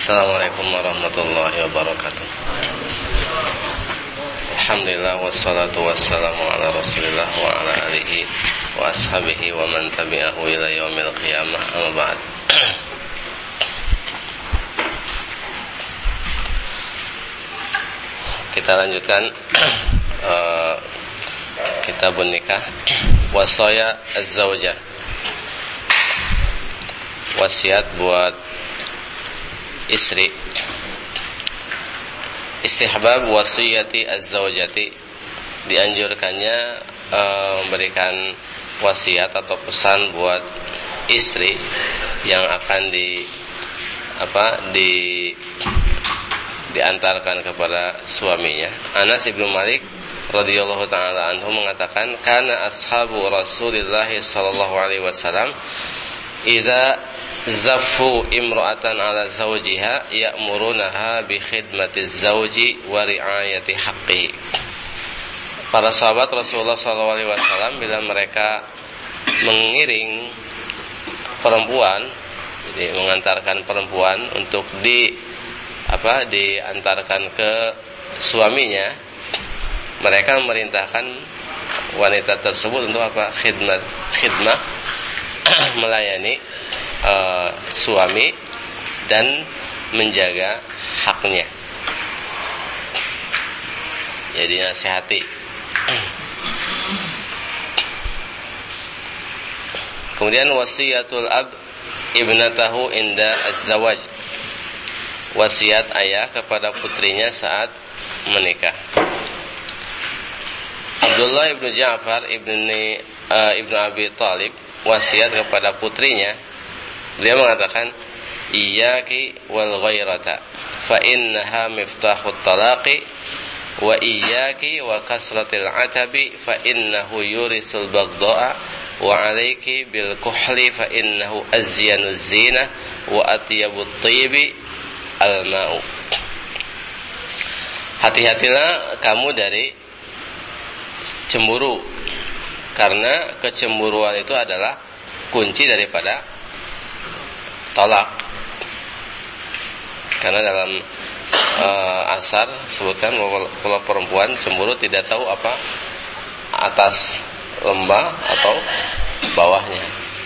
Assalamualaikum warahmatullahi wabarakatuh. Alhamdulillah wassalatu wassalamu ala Rasulillah wa ala alihi wa ashabihi wa man tabi'ahu ila yaumil qiyamah. Amma ba'd. Kita lanjutkan kitabun nikah, wasaya az-zawjah. Wasiat buat istri. Istihbab wasiyati az-zawjati, dianjurkannya memberikan wasiat atau pesan buat istri yang akan diantarkan kepada suaminya. Anas bin Malik radhiyallahu taala anhu mengatakan, kana ashabu Rasulillah sallallahu alaihi wasallam idza zaffu imra'atan ala zawjiha ya'murunaha bi khidmatiz zawji wa ri'ayati haqqihi. Para sahabat Rasulullah sallallahu alaihi wasallam bila mereka mengiring perempuan, jadi mengantarkan perempuan untuk diantarkan ke suaminya, mereka memerintahkan wanita tersebut untuk khidmah melayani suami dan menjaga haknya. Jadi nasihati. Kemudian wasiyatul ab ibnatahu inda az-zawaj, wasiat ayah kepada putrinya saat menikah. Abdullah ibnu Ja'far ibnu Abi Thalib wasiat kepada putrinya. Dia mengatakan, iyyaki wal ghairata fa innaha miftahut talaqi wa iyyaki wa kasratil atabi fa innahu yurisul baghdha'a wa 'alayki bil kuhli fa innahu azyanuz zina wa atyabut thayyibi al ma'u. Hati-hatilah kamu dari cemburu, karena kecemburuan itu adalah kunci daripada tolak. Karena dalam asar sebutkan kalau perempuan cemburu tidak tahu apa atas lembah atau bawahnya.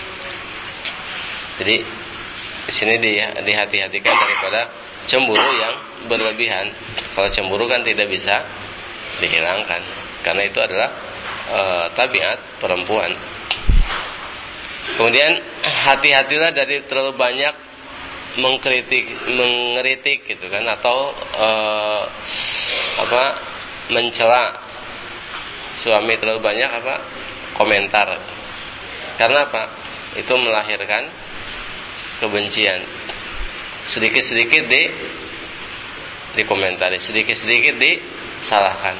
Jadi di sini dihati-hatikan daripada cemburu yang berlebihan. Kalau cemburu kan tidak bisa dihilangkan, karena itu adalah tabiat perempuan. Kemudian hati-hatilah dari terlalu banyak mengkritik gitu kan, atau mencela suami, terlalu banyak komentar. Karena apa? Itu melahirkan kebencian. Sedikit-sedikit dikomentari, sedikit-sedikit disalahkan.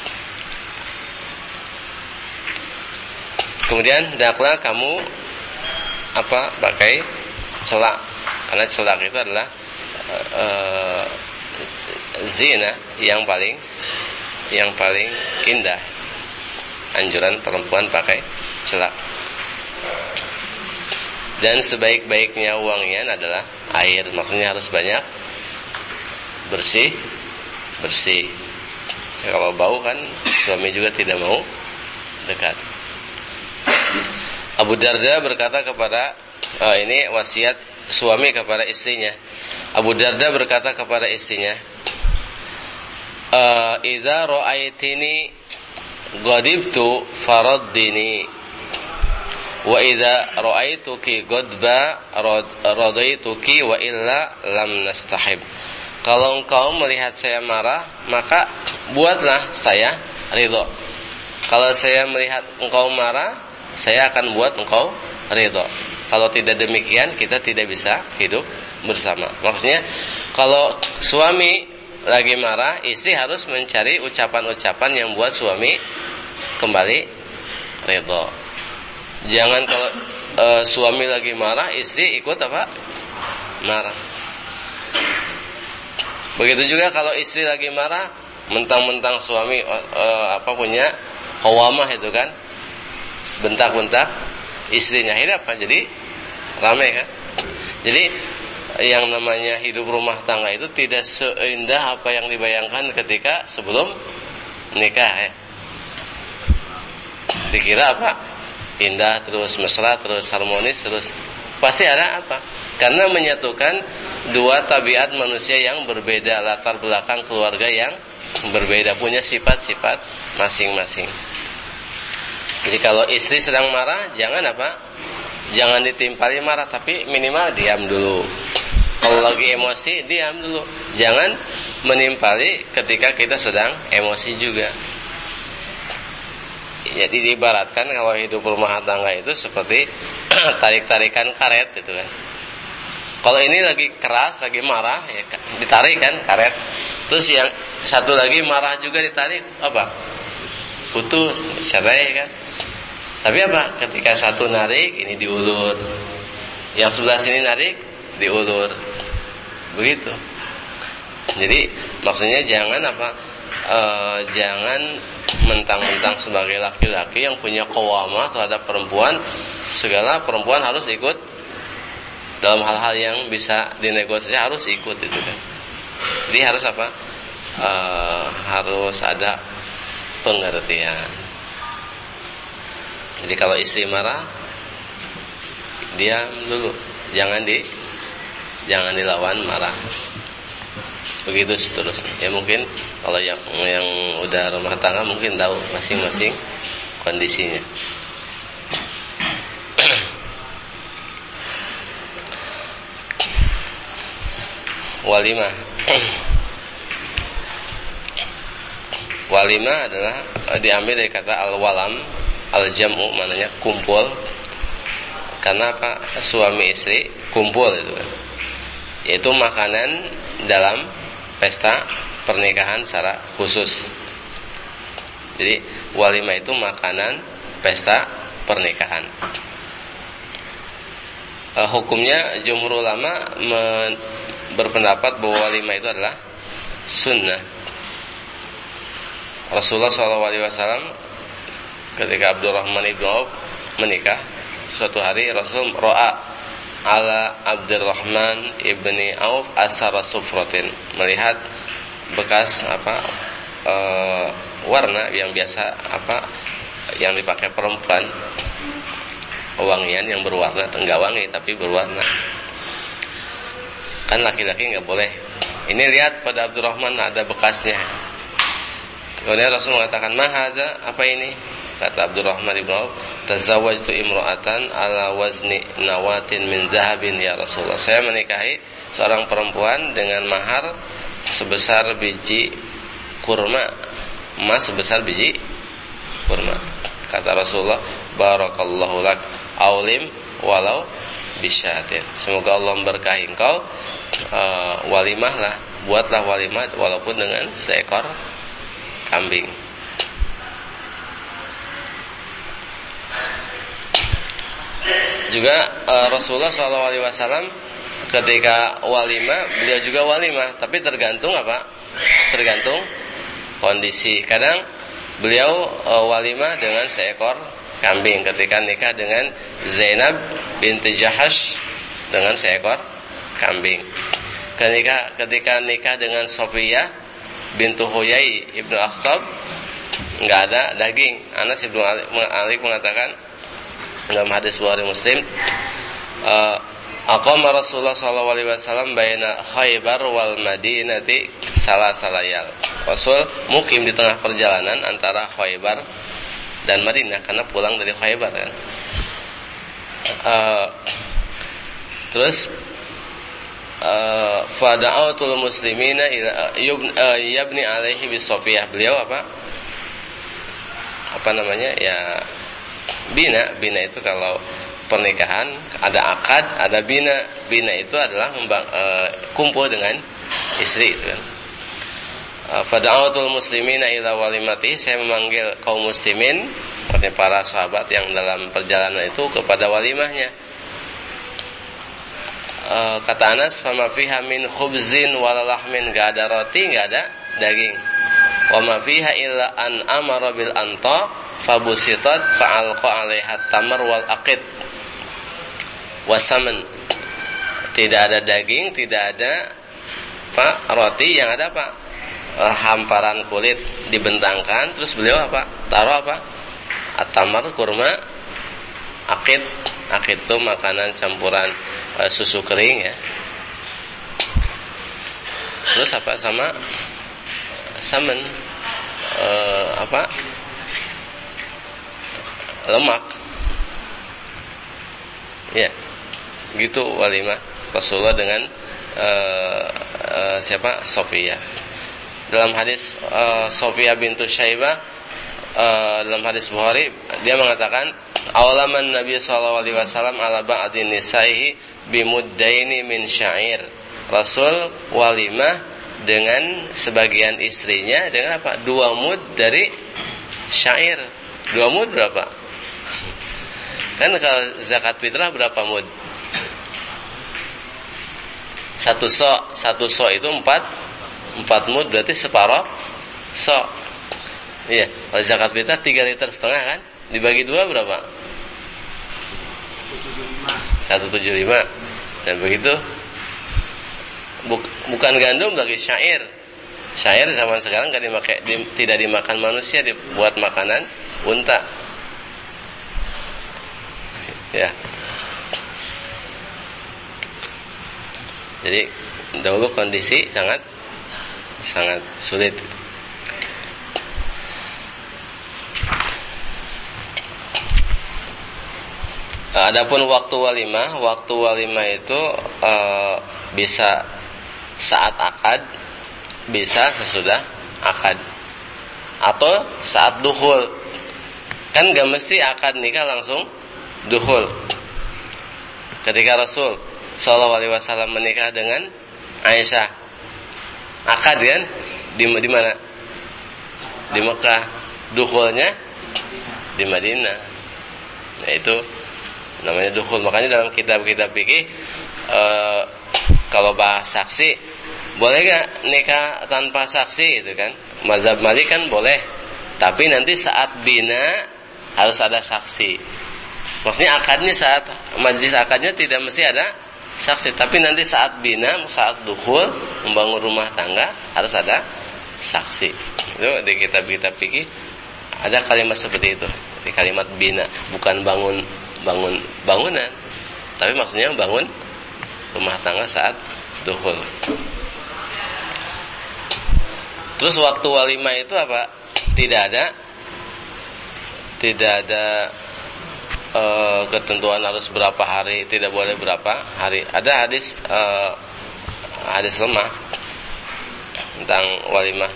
Kemudian hendaklah kamu pakai celak, karena celak itu adalah zina yang paling indah. Anjuran perempuan pakai celak. Dan sebaik-baiknya wangian adalah air, maksudnya harus banyak bersih. Kalau bau kan suami juga tidak mau dekat. Abu Darda berkata kepada ini wasiat suami kepada istrinya. Abu Darda berkata kepada istrinya, idza ra'aitini ghadibtu faraddini wa idza ra'aituki ghadba radaituki wa illa lam nastahib. Kalau engkau melihat saya marah, maka buatlah saya ridho. Kalau saya melihat engkau marah, saya akan buat engkau ridho. Kalau tidak demikian, kita tidak bisa hidup bersama. Maksudnya, kalau suami lagi marah, istri harus mencari ucapan-ucapan yang buat suami kembali ridho. Jangan kalau suami lagi marah, istri ikut marah. Begitu juga kalau istri lagi marah, mentang-mentang suami punya qawamah itu kan, bentak-bentak istrinya, akhirnya apa? Jadi ramai kan. Jadi yang namanya hidup rumah tangga itu tidak seindah apa yang dibayangkan ketika sebelum nikah ya. Dikira apa? Indah terus, mesra terus, harmonis terus. Pasti ada apa? Karena menyatukan dua tabiat manusia yang berbeda, latar belakang keluarga yang berbeda, punya sifat-sifat masing-masing. Jadi kalau istri sedang marah, jangan apa? Jangan ditimpali marah, tapi minimal diam dulu. Kalau lagi emosi, diam dulu. Jangan menimpali ketika kita sedang emosi juga. Jadi diibaratkan kalau hidup rumah tangga itu seperti tarik-tarikan karet gitu kan. Kalau ini lagi keras, lagi marah, ya ditarik kan karet. Terus yang satu lagi marah juga ditarik, apa? Putus, cerai kan. Tapi apa? Ketika satu narik, ini diulur. Yang sebelah sini narik, diulur. Begitu. Jadi maksudnya jangan apa? Jangan mentang-mentang sebagai laki-laki yang punya qawamah terhadap perempuan, segala perempuan harus ikut dalam hal-hal yang bisa dinegosiasi, harus ikut itu kan. Jadi harus apa? Harus ada pengertian. Jadi kalau istri marah, diam dulu, jangan dilawan marah. Begitu seterusnya. Ya mungkin kalau yang udah rumah tangga mungkin tahu masing-masing kondisinya. Walimah. Walimah adalah diambil dari kata al-walam, al-jam'u, maknanya kumpul. Karena apa? Suami istri kumpul itu kan. Yaitu makanan dalam pesta pernikahan secara khusus. Jadi walimah itu makanan pesta pernikahan. Hukumnya jumhur ulama berpendapat bahwa walimah itu adalah sunnah. Rasulullah SAW ketika Abdurrahman ibn Auf menikah, suatu hari Rasul ro'a ala Abdurrahman ibni Auf asara sufratin, melihat bekas warna yang biasa yang dipakai perempuan, wangian yang berwarna, enggak wangi tapi berwarna. Kan laki-laki enggak boleh. Ini lihat pada Abdurrahman ada bekasnya. Kemudian Rasul mengatakan, "Mahadza, apa ini?" Kata Abdurrahman ibn Auf, "Tazawwajtu imra'atan ala wazni nawatin min zahabin ya Rasulullah." Saya menikahi seorang perempuan dengan mahar sebesar biji kurma, emas sebesar biji kurma. Kata Rasulullah, "Barakallahu lak, aulim walau bisyatin." Semoga Allah memberkahi engkau, walimahlah, buatlah walimah walaupun dengan seekor kambing. Juga Rasulullah SAW ketika walimah, beliau juga walimah, tapi tergantung apa? Tergantung kondisi. Kadang beliau walimah dengan seekor kambing ketika nikah dengan Zainab binti Jahash dengan seekor kambing. Ketika nikah dengan Sofiyah bintu Huyai ibnu Akhtab nggak ada daging. Anas ibnu Malik mengatakan dalam hadis Bukhari Muslim, aqama Rasulullah SAW baina Khaybar wal Madinati salasalayal. Rasul mukim di tengah perjalanan antara Khaybar dan Madinah karena pulang dari Khaybar kan. Terus fada'atul muslimina yabni alaihi bisofiyah. Beliau apa namanya ya, bina itu kalau pernikahan ada akad, ada bina. Bina itu adalah kumpul dengan istri itu kan. Fada'atul muslimina ila walimati, saya memanggil kaum muslimin, artinya para sahabat yang dalam perjalanan itu kepada walimahnya. Kata Anas, fama fiha min khubzin wala lahmin, enggak ada roti, enggak ada daging. Wa ma fiha illa an amara bil anta fabusitat fa'alqa 'alaiha tamar wal aqid wasaman. Tidak ada daging, tidak ada roti, yang ada hamparan kulit dibentangkan. Terus beliau taruh atamar, kurma, akid itu makanan campuran susu kering ya. Terus sama samen lemak ya, gitu walimah Rasulullah dengan Sofia. Dalam hadis Sofia bintu Syaibah, dalam hadis Bukhari, dia mengatakan awalaman Nabi sallallahu alaihi wasallam ala ba'din nisaihi bimuddaini min syair. Rasul walimah dengan sebagian istrinya dengan 2 mud dari syair. 2 mud berapa? Kan kalau zakat fitrah berapa mud? 1 so itu 4 mud, berarti separuh so. Iya, kalau zakat fitrah 3,5 liter kan? Dibagi 2 berapa? 175. Dan begitu. Bukan gandum lagi, syair. Syair zaman sekarang tidak dimakan manusia, dibuat makanan unta. Ya. Jadi dahulu kondisi sangat sulit. Adapun waktu walimah itu bisa saat akad, bisa sesudah akad, atau saat dukhul. Kan gak mesti akad nikah langsung dukhul. Ketika Rasul sallallahu alaihi wasallam menikah dengan Aisyah, akad kan di mana? Di Mekah. Dukhulnya di Madinah. Nah, itu namanya dukhul. Makanya dalam kitab-kitab fikih kalau bahas saksi, boleh gak nikah tanpa saksi gitu kan? Mazhab Malik kan boleh, tapi nanti saat bina harus ada saksi. Maksudnya akadnya, saat majlis akadnya tidak mesti ada saksi, tapi nanti saat bina, saat dukhul, membangun rumah tangga harus ada saksi. Itu di kitab-kitab fikih ada kalimat seperti itu. Di kalimat bina, bukan bangunan, tapi maksudnya bangun rumah tangga saat dukhul. Terus waktu walimah itu apa? Tidak ada ketentuan harus berapa hari, tidak boleh berapa hari. Ada hadis lemah tentang walimah.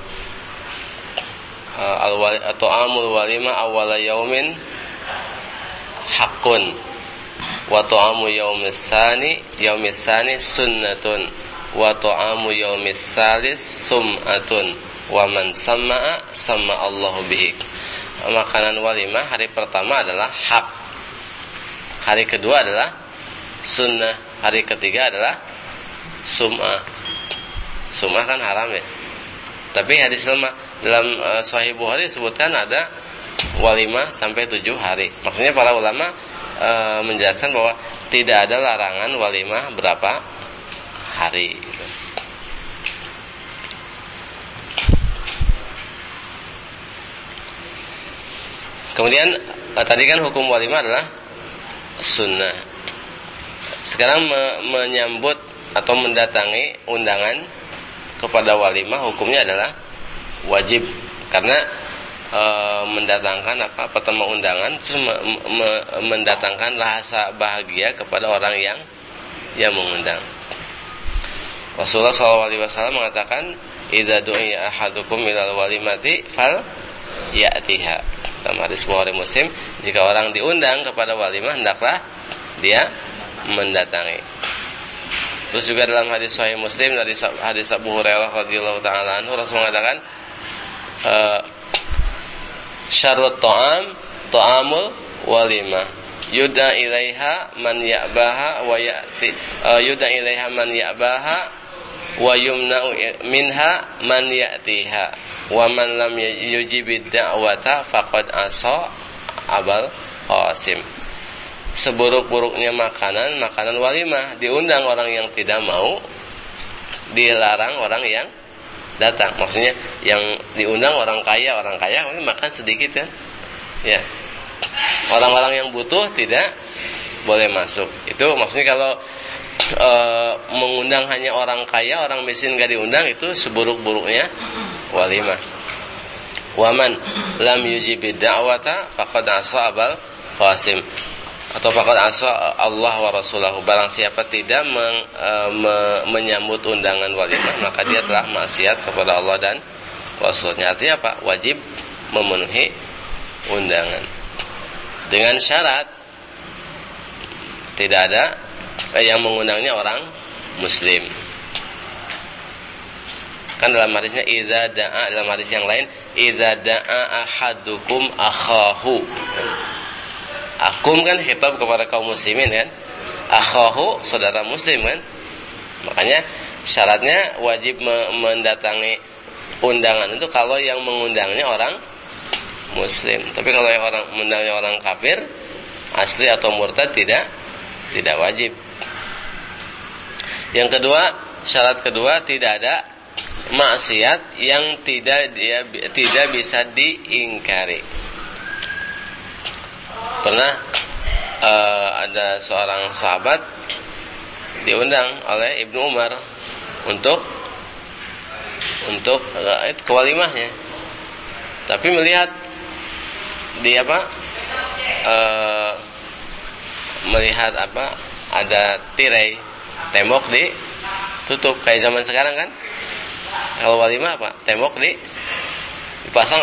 Atau amul walimah awwala yaumin haqqun wa ta'amu yaumis sani sunnatun wa ta'amu yaumis salis sum'atun wa man samma'a Allahu bihi. Makanan walimah hari pertama adalah hak, hari kedua adalah sunnah, hari ketiga adalah sum'ah. Sum'ah kan haram ya. Tapi hadis lemah dalam Sahih Bukhari disebutkan ada walimah sampai 7 hari. Maksudnya para ulama menjelaskan bahwa tidak ada larangan walimah berapa hari. Kemudian tadi kan hukum walimah adalah sunnah. Sekarang menyambut atau mendatangi undangan kepada walimah hukumnya adalah wajib, karena mendatangkan pertama undangan, mendatangkan rasa bahagia kepada orang yang mengundang. Rasulullah SAW mengatakan, "Idza du'iya ahadukum ilal walimati fal ya'tiha." Dalam hadis Bukhari Muslim, jika orang diundang kepada walimah, hendaklah dia mendatangi. Terus juga dalam hadis Sahih Muslim dari hadis Abu Hurairah radhiyallahu taala anhu, Rasul mengatakan, syarrut ta'amul walimah yuda ilaiha man ya'baha wa ya'ti yuda ilaiha man ya'baha wa yumna'u minha man ya'tiha wa man lam yujibid da'wata faqad asa Abul Qasim. seburuk-buruknya makanan walimah, diundang orang yang tidak mau, dilarang orang yang datang. Maksudnya yang diundang orang kaya makan sedikit kan? Ya. Orang-orang yang butuh tidak boleh masuk. Itu maksudnya kalau mengundang hanya orang kaya, orang miskin enggak diundang, itu seburuk-buruknya walimah. Waman lam yujibid da'wata faqad asa Abul Qasim, atau faqad asa Allah wa rasulahu. Barang siapa tidak menyambut undangan walimah, maka dia telah maksiat kepada Allah dan Rasulnya. Artinya apa? Wajib memenuhi undangan dengan syarat tidak ada yang mengundangnya orang muslim. Kan dalam hadisnya idza da'a, dalam hadis yang lain idza da'a ahadukum akhahu. Akum kan khitab kepada kaum muslimin kan, akhahu saudara muslim kan. Makanya syaratnya wajib mendatangi undangan itu kalau yang mengundangnya orang muslim. Tapi kalau yang mengundangnya orang kafir asli atau murtad tidak wajib. Yang kedua, syarat kedua, tidak ada maksiat yang tidak bisa diingkari. Pernah ada seorang sahabat diundang oleh Ibnu Umar untuk ke walimahnya, tapi melihat ada tirai tembok ditutup kayak zaman sekarang kan. Kalau walimah tembok dipasang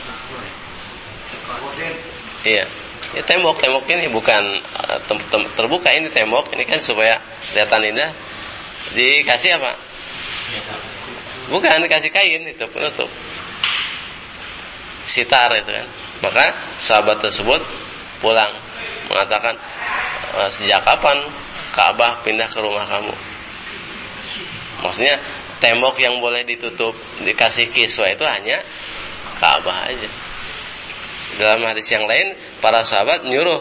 iya. Ya, tembok ini bukan terbuka, ini tembok ini kan supaya kelihatan indah. Dikasih bukan dikasih kain itu penutup sitar itu kan. Maka sahabat tersebut pulang mengatakan, sejak kapan Ka'bah pindah ke rumah kamu? Maksudnya tembok yang boleh ditutup dikasih kiswah itu hanya Ka'bah aja. Dalam hadis yang lain para sahabat nyuruh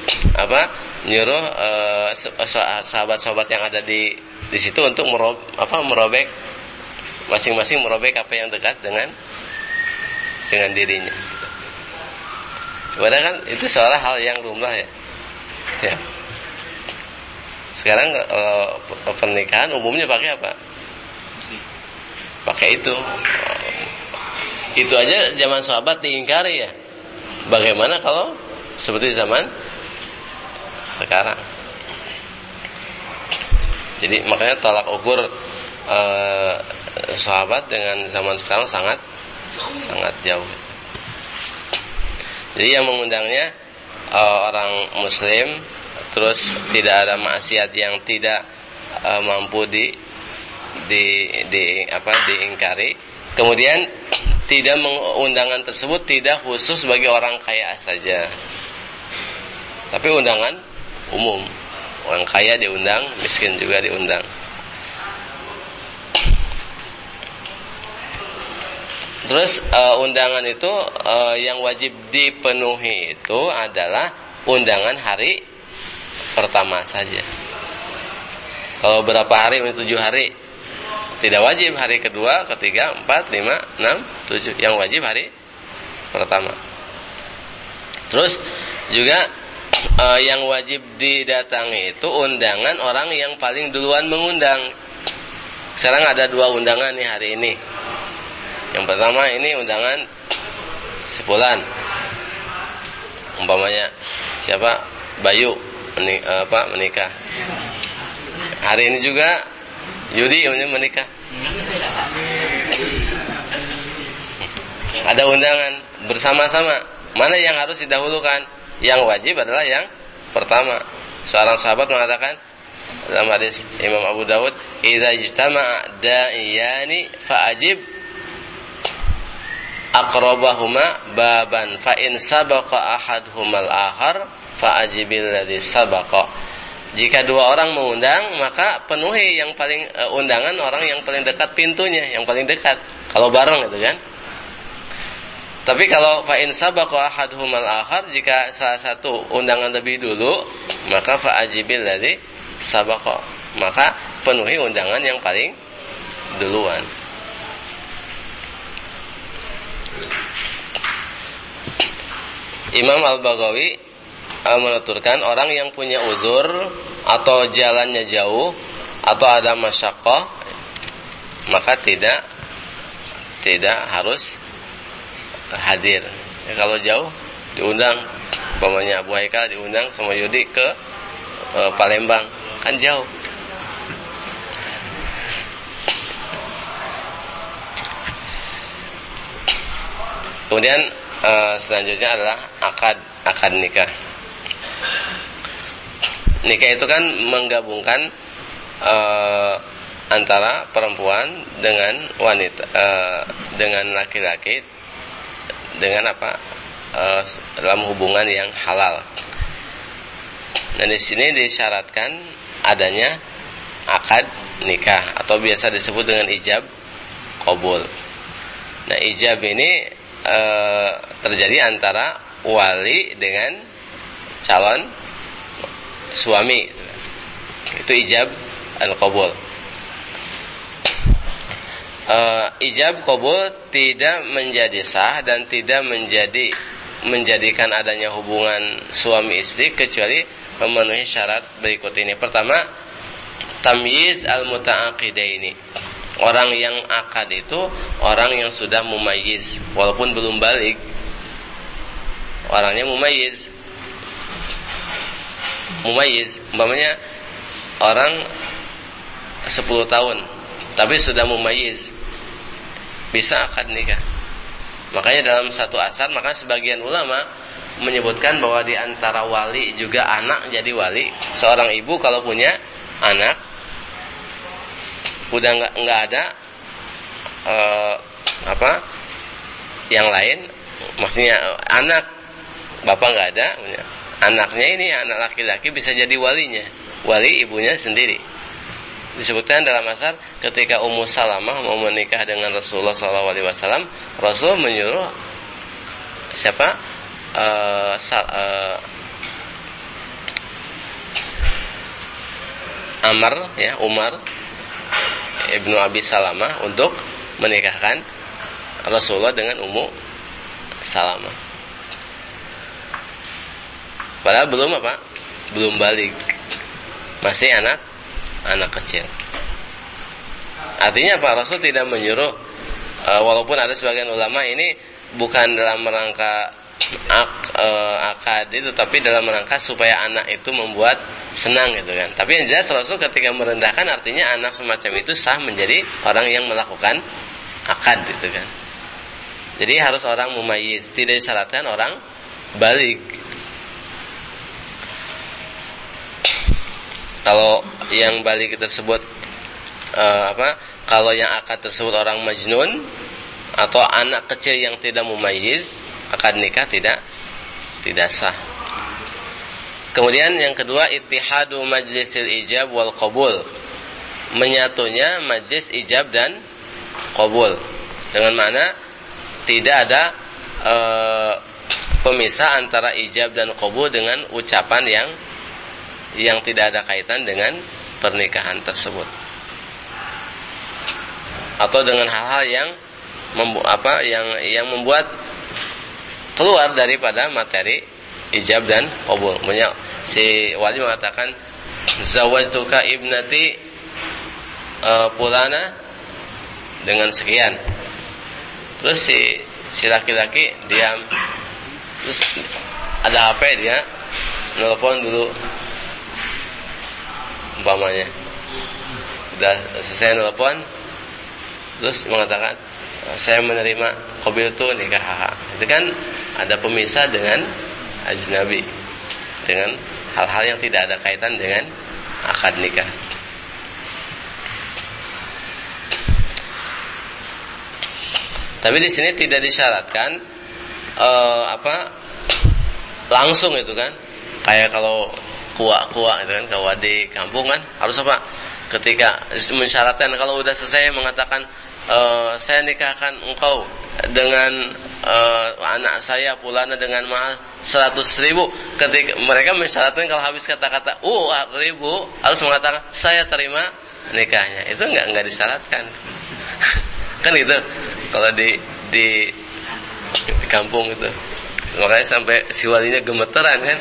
sahabat-sahabat yang ada di situ untuk merobek masing-masing merobek apa yang dekat dengan dirinya. Padahal kan itu seolah hal yang lumrah ya. Sekarang pernikahan umumnya pakai apa? Pakai itu. Itu aja zaman sahabat diingkari ya. Bagaimana kalau seperti zaman sekarang? Jadi makanya tolak ukur sahabat dengan zaman sekarang sangat jauh. Jadi yang mengundangnya orang muslim, terus tidak ada maksiat yang tidak mampu diingkari. Kemudian undangan tersebut tidak khusus bagi orang kaya saja, tapi undangan umum. Orang kaya diundang, miskin juga diundang. Terus undangan itu yang wajib dipenuhi itu adalah undangan hari pertama saja. Kalau berapa hari? 7 hari. Tidak wajib hari kedua, ketiga, 4, 5, 6, 7. Yang wajib hari pertama. Terus juga yang wajib didatangi itu undangan orang yang paling duluan mengundang. Sekarang ada 2 undangan nih hari ini. Yang pertama ini undangan sebulan. Umpamanya siapa? Bayu menikah. Hari ini juga Yudi menikah. Ada undangan bersama-sama. Mana yang harus didahulukan? Yang wajib adalah yang pertama. Seorang sahabat mengatakan dalam hadis Imam Abu Dawud, "Idza ijtama'a da'iyani fa'ajib aqrabahuma baban fa in sabaqa ahaduhumal akhar fa'ajibil ladzi sabaqa." Jika 2 orang mengundang, maka penuhi yang paling undangan orang yang paling dekat pintunya, yang paling dekat. Kalau bareng itu kan. Tapi kalau fa in sabaqa ahaduhumal akhar, jika salah satu undangan lebih dulu, maka fa ajibil ladzi sabaqa, maka penuhi undangan yang paling duluan. Imam Al-Baghawi menuturkan orang yang punya uzur atau jalannya jauh atau ada masyaqqah, maka tidak harus hadir. Ya, kalau jauh diundang, umpamanya Abu Haikal diundang sama Yudi ke Palembang, kan jauh. Kemudian selanjutnya adalah akad nikah. Nikah itu kan menggabungkan antara perempuan dengan wanita, dengan laki-laki, dengan dalam hubungan yang halal. Dan di sini disyaratkan adanya akad nikah atau biasa disebut dengan ijab qabul. Nah, ijab ini terjadi antara wali dengan calon suami. Itu ijab al-qabul. Ijab qabul tidak menjadi sah dan tidak menjadikan adanya hubungan suami istri kecuali memenuhi syarat berikut ini. Pertama, tamyiz al-muta'aqidaini. Orang yang akad itu orang yang sudah mumayyiz, walaupun belum balik. Orangnya mumayyiz. Umpamanya orang 10 tahun tapi sudah mumayyiz, bisa akad nikah. Makanya dalam satu asar, maka sebagian ulama menyebutkan bahwa di antara wali juga anak jadi wali. Seorang ibu kalau punya anak udah nggak ada yang lain, maksudnya anak bapak nggak ada, anaknya ini anak laki-laki bisa jadi walinya, wali ibunya sendiri. Disebutkan dalam asar ketika Ummu Salamah mau menikah dengan Rasulullah SAW, Rasul menyuruh siapa? Umar Ibnu Abi Salamah untuk menikahkan Rasulullah dengan Ummu Salamah. Padahal belum balik, masih anak kecil. Artinya Pak Rasul tidak menyuruh, walaupun ada sebagian ulama ini bukan dalam rangka akad itu, tapi dalam rangka supaya anak itu membuat senang gitu kan. Tapi yang jelas Rasul ketika merendahkan, artinya anak semacam itu sah menjadi orang yang melakukan akad gitu kan. Jadi harus orang mumayyiz, tidak disyaratkan orang balik. Kalau yang balik tersebut kalau yang akad tersebut orang majnun atau anak kecil yang tidak mumayyiz, akad nikah tidak sah. Kemudian yang kedua, ittihadu majlisil ijab wal qabul. Menyatunya majlis ijab dan qabul. Dengan mana tidak ada pemisah antara ijab dan qabul dengan ucapan yang tidak ada kaitan dengan pernikahan tersebut, atau dengan hal-hal yang membuat keluar daripada materi ijab dan qabul. Si wali mengatakan zawajtuka ibnati pulana dengan sekian, terus si laki-laki diam, terus ada HP, dia nelpon dulu umpamanya, udah selesai nelpon terus mengatakan saya menerima qabil itu nikah. Itu kan ada pemisah dengan ajnabi, dengan hal-hal yang tidak ada kaitan dengan akad nikah. Tapi di sini tidak disyaratkan langsung itu kan. Kayak kalau kuak-kuak itu kan, kalau di kampung kan harus apa? Ketika mensyaratkan kalau udah selesai mengatakan saya nikahkan engkau dengan anak saya Fulana dengan mahar 100.000. Ketika mereka mensyaratkan kalau habis kata-kata 1.000 harus mengatakan saya terima nikahnya. Itu enggak disyaratkan. Kan gitu. Kalau di kampung itu. Makanya sampai si walinya gemeteran kan.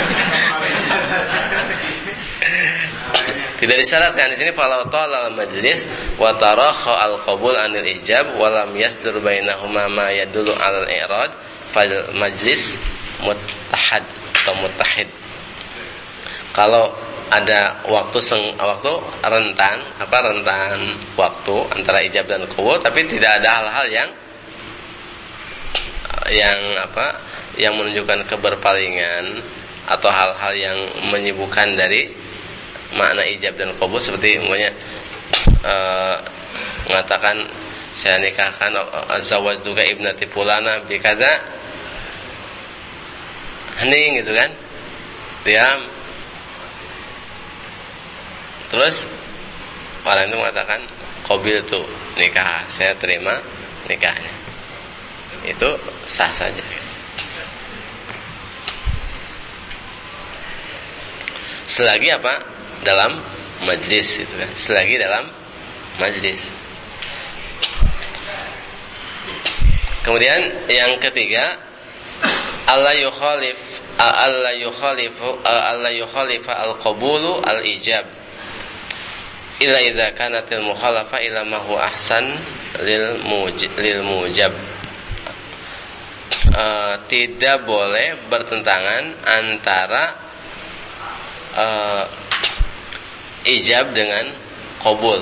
Tidak disyaratkan di sini falau talal majlis wa tarakha al-qabul anil ijab wa lam yasdur bainahuma ma yadullu al i'rad fal majlis muttahad atau muttahid. Kalau ada waktu rentan waktu antara ijab dan qabul, tapi tidak ada hal-hal yang menunjukkan keberpalingan atau hal-hal yang menyibukkan dari makna ijab dan qabul, seperti umpamanya mengatakan saya nikahkan azwajtuka ibnati fulana bi kaza, hening gitu kan, diam. Terus orang itu mengatakan qabiltu nikah, saya terima nikahnya, itu sah saja. Selagi apa? Dalam majlis itu kan. Selagi dalam majlis. Kemudian yang ketiga, alla yukhalifa al-qabulu al-ijab illa idza kanatil mukhalafa ila ma huwa ahsan lil mujab. Tidak boleh bertentangan antara ijab dengan qabul.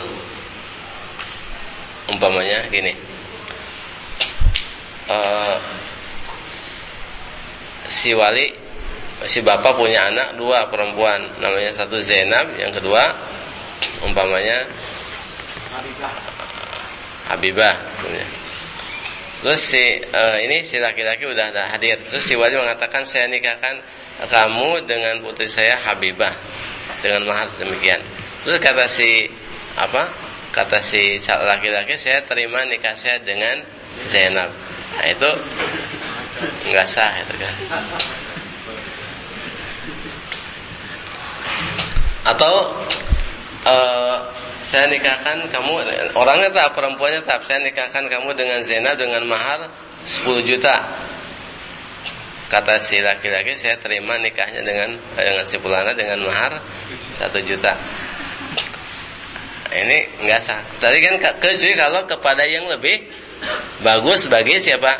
Umpamanya gini, si bapak punya anak 2 perempuan, namanya satu Zainab, yang kedua umpamanya Habibah. Terus si laki-laki udah ada hadir. Terus si wali mengatakan saya nikahkan kamu dengan putri saya Habibah dengan mahar demikian. Terus kata si laki-laki saya terima nikah saya dengan Zainab. Nah itu enggak sah itu kan. Atau saya nikahkan kamu, orangnya tak, perempuannya tak, saya nikahkan kamu dengan Zainab dengan mahar 10 juta. Kata si laki-laki saya terima nikahnya dengan si Fulana dengan mahar 1 juta. Ini enggak sah. Tadi kan kecuali kalau kepada yang lebih bagus bagi siapa?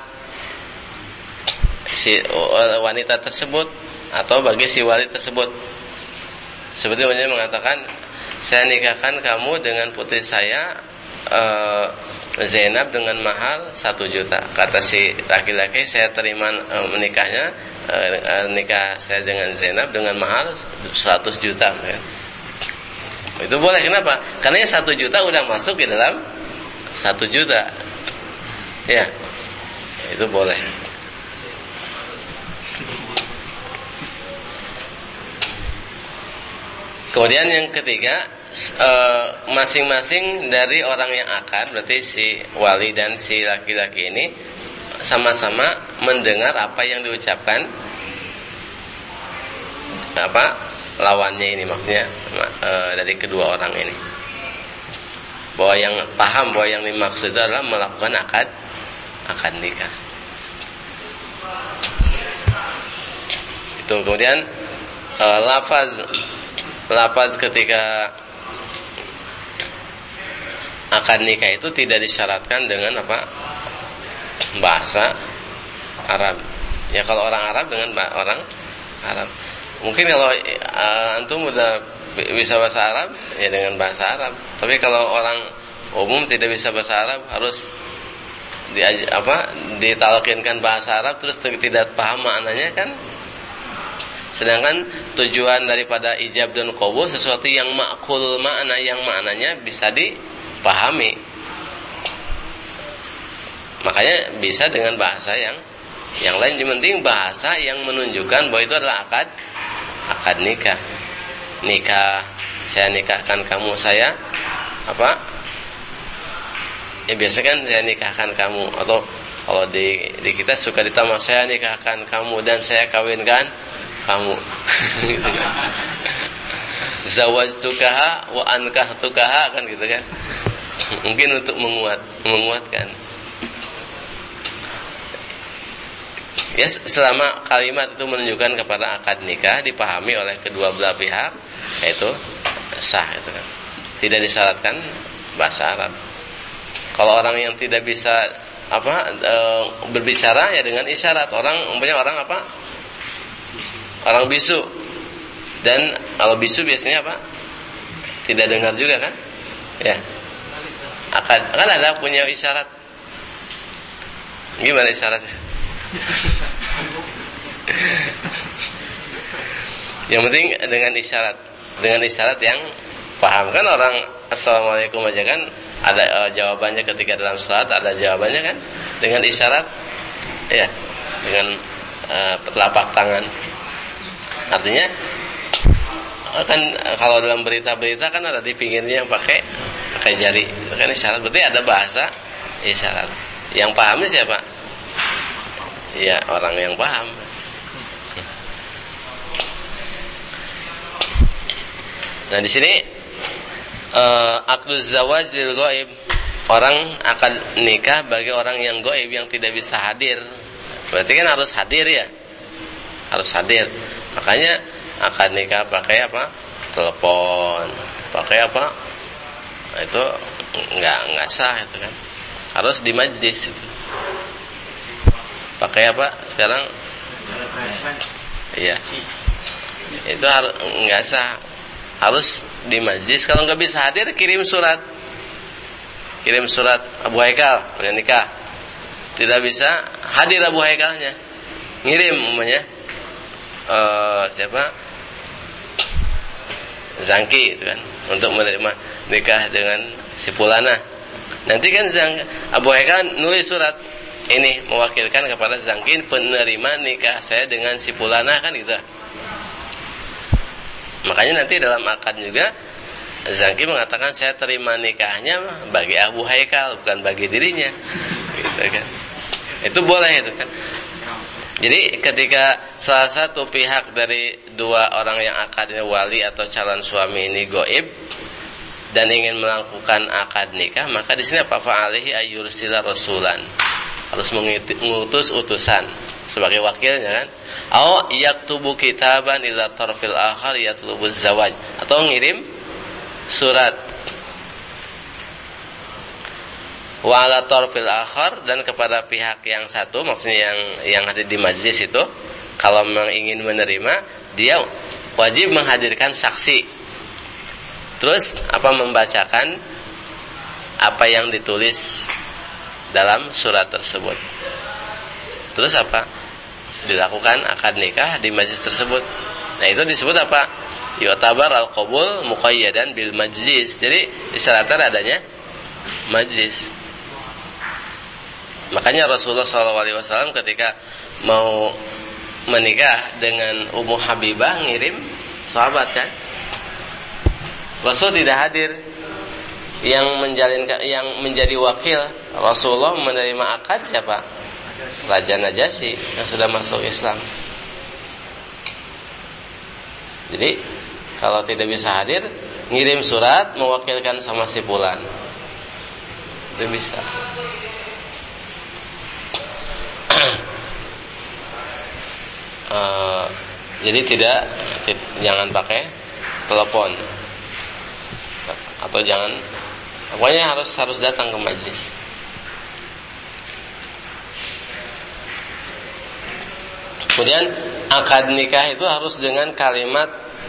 Si wanita tersebut atau bagi si wali tersebut. Seperti mengatakan saya nikahkan kamu dengan putri saya Zainab dengan mahar 1 juta. Kata si laki-laki saya terima menikahnya nikah saya dengan Zainab dengan mahar 100 juta kan? Itu boleh. Kenapa? Karena 1 juta udah masuk di dalam 1 juta. Ya, itu boleh. Kemudian yang ketiga, masing-masing dari orang yang akad, berarti si wali dan si laki-laki ini sama-sama mendengar apa yang diucapkan lawannya ini, maksudnya dari kedua orang ini, bahwa yang paham bahwa yang dimaksud adalah melakukan akad nikah. Itu kemudian lafaz ketika akad nikah itu tidak disyaratkan dengan bahasa Arab. Ya kalau orang Arab dengan orang Arab. Mungkin kalau antum udah bisa bahasa Arab ya dengan bahasa Arab. Tapi kalau orang umum tidak bisa bahasa Arab, harus ditalkinkan bahasa Arab terus tidak paham maknanya kan. Sedangkan tujuan daripada ijab dan qabul sesuatu yang makul makna, yang maknanya bisa dipahami. Makanya bisa dengan bahasa yang lain. Yang penting bahasa yang menunjukkan bahwa itu adalah akad nikah. nikah, saya nikahkan kamu, saya apa? Ya biasa kan saya nikahkan kamu, atau kalau di kita suka ditambah saya nikahkan kamu dan saya kawinkan kamu. Zawajtukaha wa ankahtukaha kan gitu kan. Mungkin untuk menguatkan. Ya, selama kalimat itu menunjukkan kepada akad nikah dipahami oleh kedua belah pihak, yaitu sah itu kan. Tidak disyaratkan bahasa Arab. Kalau orang yang tidak bisa berbicara ya dengan isyarat. Orang apa? Orang bisu. Dan kalau bisu biasanya apa? Tidak dengar juga kan? Ya. Akad kan ada punya isyarat. Gimana isyaratnya? Yang penting dengan isyarat yang paham kan. Orang assalamualaikum aja kan ada jawabannya ketika dalam salat, ada jawabannya kan dengan isyarat ya, dengan telapak tangan. Artinya kan kalau dalam berita-berita kan ada di pinggirnya yang pakai jari, kan isyarat. Berarti ada bahasa isyarat. Yang pahamnya siapa? Ya, orang yang paham. Nah, di sini akduz zawaj lil ghaib, orang akan nikah bagi orang yang ghaib, yang tidak bisa hadir. Berarti kan harus hadir ya. Harus hadir. Makanya akad nikah pakai apa? Telepon. Pakai apa? Itu enggak sah itu kan. Harus di majlis. Pakai apa sekarang? Iya. Itu harus enggak sah. Harus di majlis. Kalau enggak bisa hadir, kirim surat. Kirim surat Abu Haikal punya nikah. Tidak bisa hadir Abu Haikalnya. Ngirim umpamanya siapa? Zangki itu kan, untuk menerima nikah dengan si Pulana. Nanti kan Abu Haikal nulis surat ini mewakilkan kepada Zangki penerima nikah saya dengan si Pulana kan gitu. Makanya nanti dalam akad juga Zangki mengatakan saya terima nikahnya bagi Abu Haikal, bukan bagi dirinya. Gitu kan. Itu boleh itu kan. Jadi ketika salah satu pihak dari dua orang yang akadnya wali atau calon suami ini goib dan ingin melakukan akad nikah, maka di sini apa? Fa'alihi ayyursila rasulan, harus mengutus utusan sebagai wakilnya kan. Au yaktubu kitaban ila tarfil akhar yatlubuz zawaj, atau ngirim surat wa ala tarfil akhar, dan kepada pihak yang satu, maksudnya yang ada di majlis itu, kalau memang ingin menerima, dia wajib menghadirkan saksi. Terus membacakan apa yang ditulis dalam surat tersebut. Terus dilakukan akad nikah di majlis tersebut. Nah, itu disebut apa? Yu'tabar al-qabul muqayyadan bil majlis. Jadi disyaratkan adanya majlis. Makanya Rasulullah SAW ketika mau menikah dengan Ummu Habibah ngirim sahabat kan. Rasul tidak hadir. Yang menjadi wakil Rasulullah menerima akad siapa? Raja Najasyi yang sudah masuk Islam. Jadi kalau tidak bisa hadir, ngirim surat mewakilkan sama si fulan. Itu bisa. Jadi jangan pakai telepon atau jangan, pokoknya harus datang ke majlis. Kemudian akad nikah itu harus dengan kalimat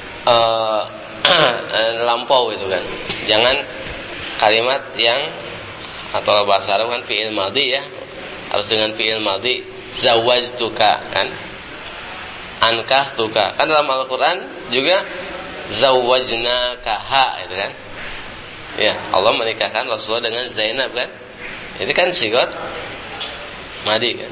lampau itu kan. Jangan kalimat yang, atau bahasa Arab kan fi'il madhi ya. Harus dengan fi'il madhi. Zawajtuka kan. Ankahtuka. Kan dalam Al-Qur'an juga zawajnakaha itu kan. Ya, Allah menikahkan Rasulullah dengan Zainab kan. Itu kan sigot madhi kan.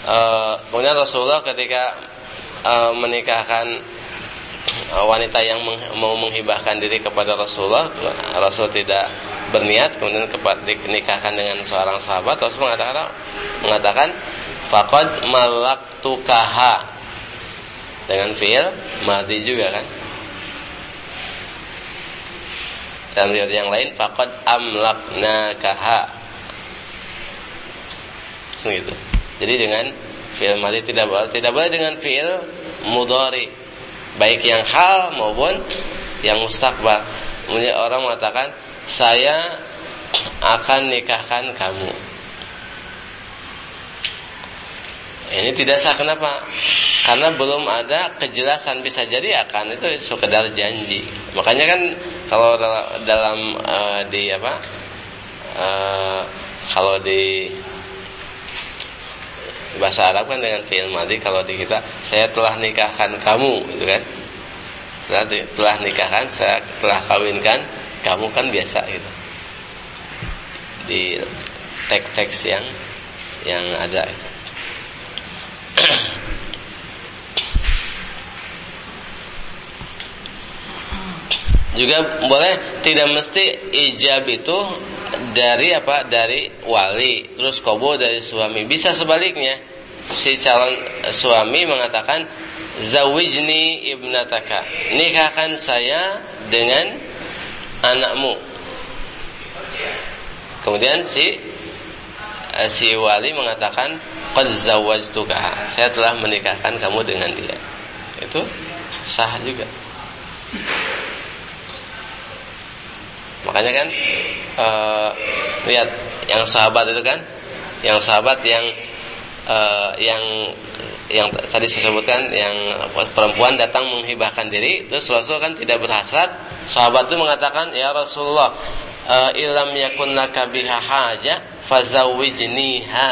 Kemudian Rasulullah ketika menikahkan wanita yang mau menghibahkan diri kepada Rasulullah, Rasul tidak berniat, kemudian dinikahkan dengan seorang sahabat, Rasul mengatakan faqad malaktukaha dengan fi'il madhi juga kan. Dalam riwayat yang lain faqad amlaknakaha gitu. Jadi dengan fi'il madhi tidak boleh dengan fi'il mudhari, baik yang hal maupun yang mustaqbal. Kemudian orang mengatakan saya akan nikahkan kamu. Ini tidak sah. Kenapa? Karena belum ada kejelasan, bisa jadi akan itu sekedar janji. Makanya kan kalau dalam kalau di bahasa Arab kan dengan fi'il madhi, kalau di kita saya telah nikahkan kamu gitu kan. Telah nikahkan, saya telah kawinkan kamu, kan biasa gitu. Di teks-teks yang ada itu. Juga boleh, tidak mesti ijab itu dari wali, terus qabul dari suami. Bisa sebaliknya, si calon suami mengatakan zawijni ibnataka, nikahkan saya dengan anakmu. Kemudian si wali mengatakan qad zawwajtuka, saya telah menikahkan kamu dengan dia. Itu sah juga. Makanya kan lihat yang sahabat itu kan, yang sahabat yang tadi saya sebutkan, yang perempuan datang menghibahkan diri, terus Rasul kan tidak berhasrat. Sahabat itu mengatakan, ya Rasulullah, ilam yakun laka biha haja fazawwijniha.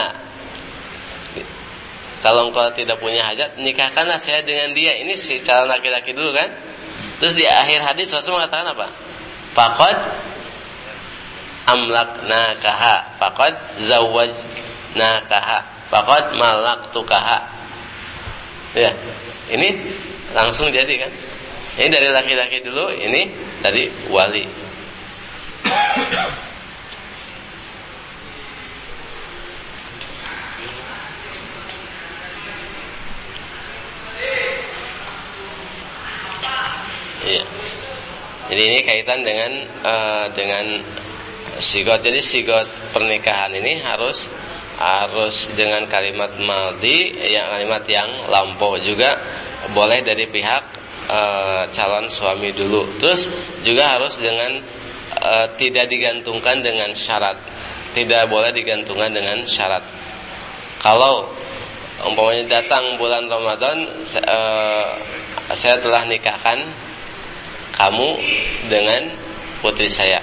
Kalau engkau tidak punya hajat, nikahkanlah saya dengan dia. Ini si calon laki-laki dulu kan. Terus di akhir hadis Rasul mengatakan apa? Faqad amlaknakaha, faqad zawwajnakaha, faqad malaktukaha. Ya, ini langsung jadi kan. Ini dari laki-laki dulu, ini dari wali. Iya. Jadi ini kaitan dengan sigot. Jadi sigot pernikahan ini harus dengan kalimat madhi, kalimat yang lampau. Juga boleh dari pihak calon suami dulu. Terus juga harus dengan tidak digantungkan dengan syarat. Tidak boleh digantungkan dengan syarat. Kalau umpamanya datang bulan Ramadan, saya telah nikahkan kamu dengan putri saya.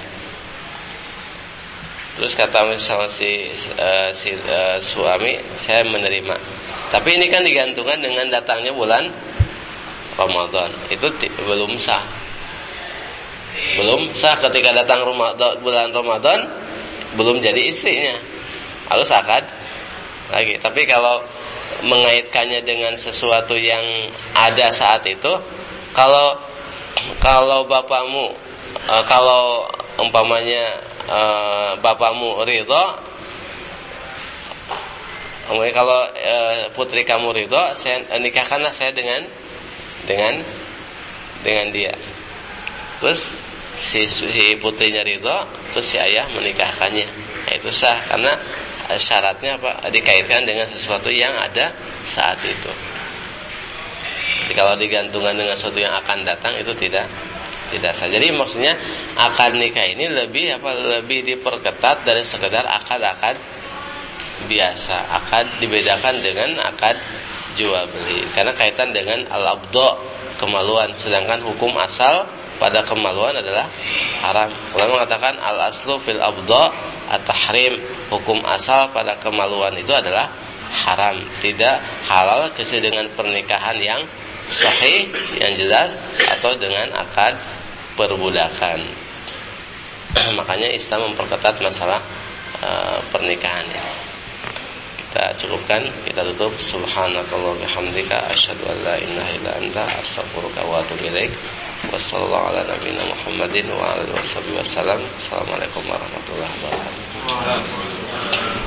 Terus kata misalnya si suami, saya menerima. Tapi ini kan digantungkan dengan datangnya bulan Ramadan. Itu belum sah. Belum sah ketika datang bulan Ramadan, belum jadi istrinya. Harus akad lagi. Tapi kalau mengaitkannya dengan sesuatu yang ada saat itu, kalau bapakmu, kalau umpamanya bapakmu ridho, kalau putri kamu ridho, nikahkanlah saya dengan dia. Terus si putrinya ridho, terus si ayah menikahkannya. Nah, itu sah karena syaratnya apa? Dikaitkan dengan sesuatu yang ada saat itu. Jadi kalau digantungkan dengan sesuatu yang akan datang, itu tidak sah. Jadi maksudnya akad nikah ini lebih diperketat dari sekedar akad biasa. Akad dibedakan dengan akad jual beli karena kaitan dengan al-abdo, kemaluan, sedangkan hukum asal pada kemaluan adalah haram. Ulama mengatakan al-aslu fil abdo at-tahrim, hukum asal pada kemaluan itu adalah haram, tidak halal kecuali dengan pernikahan yang sahih, yang jelas, atau dengan akad perbudakan. Makanya Islam memperketat masalah pernikahan. kita cukupkan, kita tutup. Subhanakallah bihamdika asyhadu an la ilaha illa anta astaghfiruka wa atubu ilaik. Wassallallahu ala nabiyina Muhammadin wa alihi wasallam. Assalamualaikum warahmatullahi wabarakatuh.